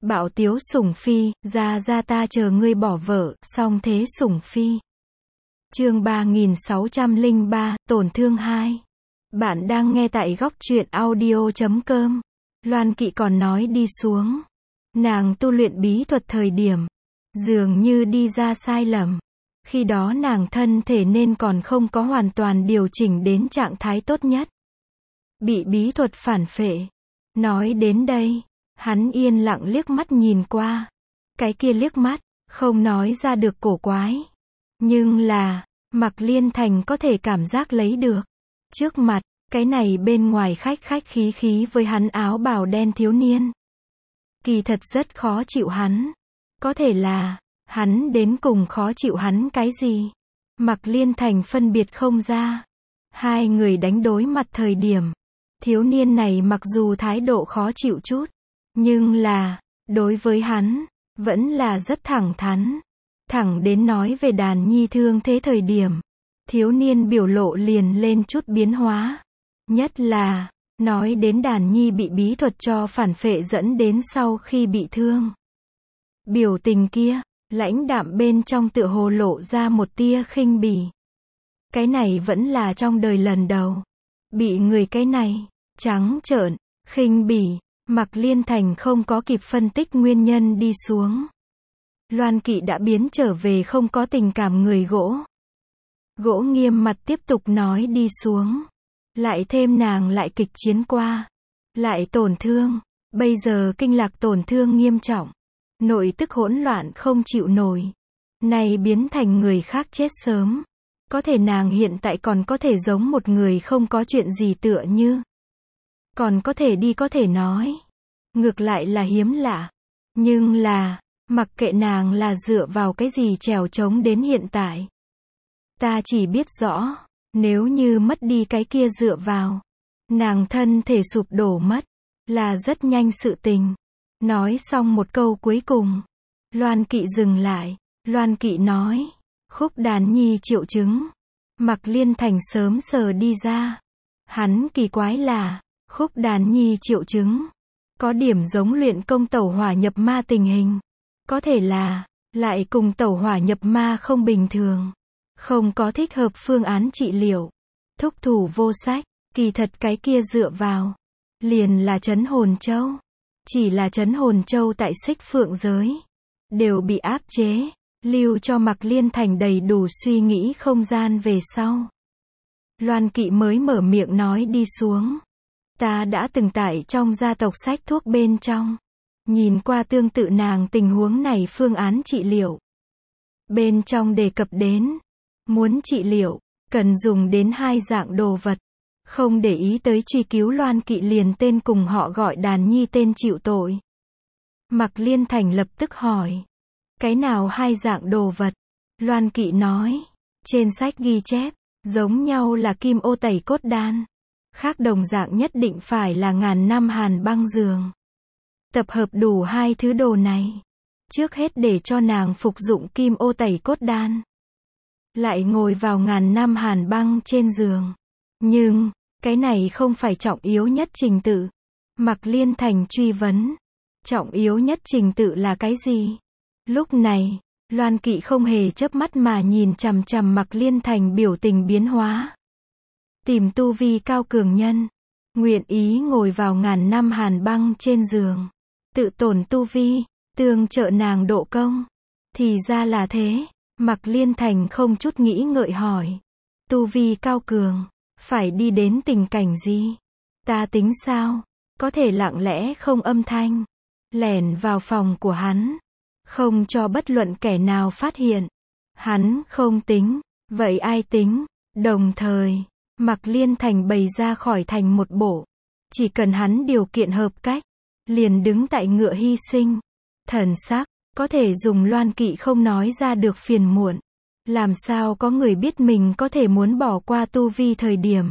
Bạo tiếu sủng phi, ra ta chờ ngươi bỏ vợ, song thế sủng phi. Chương 3603, tổn thương 2. Bạn đang nghe tại góc truyện audio.com. Loan Kỵ còn nói đi xuống. Nàng tu luyện bí thuật thời điểm, dường như đi ra sai lầm. Khi đó nàng thân thể nên còn không có hoàn toàn điều chỉnh đến trạng thái tốt nhất. Bị bí thuật phản phệ. Nói đến đây, hắn yên lặng liếc mắt nhìn qua. Cái kia liếc mắt, không nói ra được cổ quái. Nhưng là, Mạc Liên Thành có thể cảm giác lấy được. Trước mặt, cái này bên ngoài khách khí khí với hắn áo bào đen thiếu niên. Kỳ thật rất khó chịu hắn. Có thể là, hắn đến cùng khó chịu hắn cái gì? Mạc Liên Thành phân biệt không ra. Hai người đánh đối mặt thời điểm. Thiếu niên này mặc dù thái độ khó chịu chút, nhưng là, đối với hắn, vẫn là rất thẳng thắn. Thẳng đến nói về đàn nhi thương thế thời điểm, thiếu niên biểu lộ liền lên chút biến hóa. Nhất là, nói đến đàn nhi bị bí thuật cho phản phệ dẫn đến sau khi bị thương. Biểu tình kia, lãnh đạm bên trong tựa hồ lộ ra một tia khinh bỉ. Cái này vẫn là trong đời lần đầu. Bị người cái này, trắng trợn, khinh bỉ. Mạc Liên Thành không có kịp phân tích nguyên nhân đi xuống. Loan Kỵ đã biến trở về không có tình cảm người gỗ. Gỗ nghiêm mặt tiếp tục nói đi xuống. Lại thêm nàng lại kịch chiến qua. Lại tổn thương. Bây giờ kinh lạc tổn thương nghiêm trọng. Nội tức hỗn loạn không chịu nổi. Này biến thành người khác chết sớm. Có thể nàng hiện tại còn có thể giống một người không có chuyện gì tựa như. Còn có thể đi có thể nói. Ngược lại là hiếm lạ. Nhưng là, mặc kệ nàng là dựa vào cái gì trèo trống đến hiện tại. Ta chỉ biết rõ, nếu như mất đi cái kia dựa vào, nàng thân thể sụp đổ mất, là rất nhanh sự tình. Nói xong một câu cuối cùng, Loan Kỵ dừng lại. Loan Kỵ nói, khúc đàn nhi triệu chứng. Mạc Liên Thành sớm sờ đi ra. Hắn kỳ quái là, khúc đàn nhi triệu chứng. Có điểm giống luyện công tẩu hỏa nhập ma tình hình. Có thể là, lại cùng tẩu hỏa nhập ma không bình thường. Không có thích hợp phương án trị liệu. Thúc thủ vô sách, kỳ thật cái kia dựa vào. Liền là trấn hồn châu. Chỉ là trấn hồn châu tại Xích Phượng giới. Đều bị áp chế. Lưu cho Mạc Liên Thành đầy đủ suy nghĩ không gian về sau. Loan Kỵ mới mở miệng nói đi xuống. Ta đã từng tại trong gia tộc sách thuốc bên trong. Nhìn qua tương tự nàng tình huống này phương án trị liệu. Bên trong đề cập đến. Muốn trị liệu, cần dùng đến hai dạng đồ vật. Không để ý tới truy cứu Loan Kỵ liền tên cùng họ gọi đàn nhi tên chịu tội. Mạc Liên Thành lập tức hỏi. Cái nào hai dạng đồ vật? Loan Kỵ nói. Trên sách ghi chép, giống nhau là kim ô tẩy cốt đan. Khác đồng dạng nhất định phải là 1000 năm hàn băng giường. Tập hợp đủ hai thứ đồ này. Trước hết để cho nàng phục dụng kim ô tẩy cốt đan. Lại ngồi vào 1000 năm hàn băng trên giường. Nhưng, cái này không phải trọng yếu nhất trình tự. Mạc Liên Thành truy vấn. Trọng yếu nhất trình tự là cái gì? Lúc này, Loan Kỵ không hề chớp mắt mà nhìn chằm chằm Mạc Liên Thành biểu tình biến hóa. Tìm tu vi cao cường nhân. Nguyện ý ngồi vào 1000 năm hàn băng trên giường. Tự tổn tu vi, tương trợ nàng độ công. Thì ra là thế. Mạc Liên Thành không chút nghĩ ngợi hỏi. Tu vi cao cường, phải đi đến tình cảnh gì? Ta tính sao? Có thể lặng lẽ không âm thanh. Lẻn vào phòng của hắn. Không cho bất luận kẻ nào phát hiện. Hắn không tính. Vậy ai tính? Đồng thời, Mạc Liên Thành bày ra khỏi thành một bộ. Chỉ cần hắn điều kiện hợp cách. Liền đứng tại ngựa hy sinh. Thần sắc, có thể dùng Loan Kỵ không nói ra được phiền muộn. Làm sao có người biết mình có thể muốn bỏ qua tu vi thời điểm.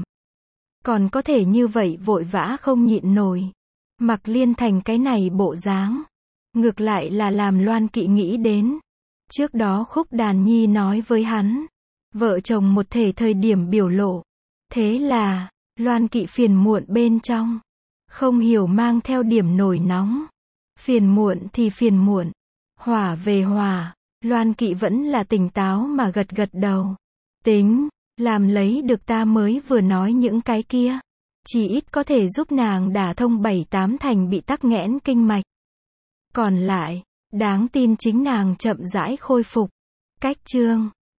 Còn có thể như vậy vội vã không nhịn nổi. Mạc Liên Thành cái này bộ dáng. Ngược lại là làm Loan Kỵ nghĩ đến. Trước đó khúc đàn nhi nói với hắn. Vợ chồng một thể thời điểm biểu lộ. Thế là, Loan Kỵ phiền muộn bên trong. Không hiểu mang theo điểm nổi nóng. Phiền muộn thì phiền muộn. Hỏa về hỏa. Loan Kỵ vẫn là tỉnh táo mà gật gật đầu. Tính, làm lấy được ta mới vừa nói những cái kia. Chỉ ít có thể giúp nàng đả thông 7-8 thành bị tắc nghẽn kinh mạch. Còn lại, đáng tin chính nàng chậm rãi khôi phục. Cách chương